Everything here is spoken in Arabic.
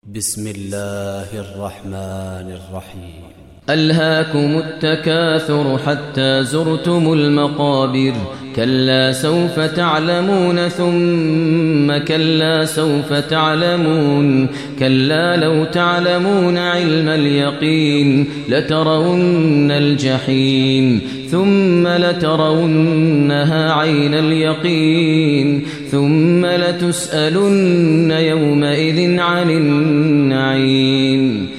بسم الله الرحمن الرحيم. ألهاكم التكاثر حتى زرتم المقابر. كلا سوف تعلمون ثم كلا سوف تعلمون. كلا لو تعلمون علم اليقين لترون الجحيم ثم لترونها عين اليقين ثم لتسألن يومئذ عن النعيم.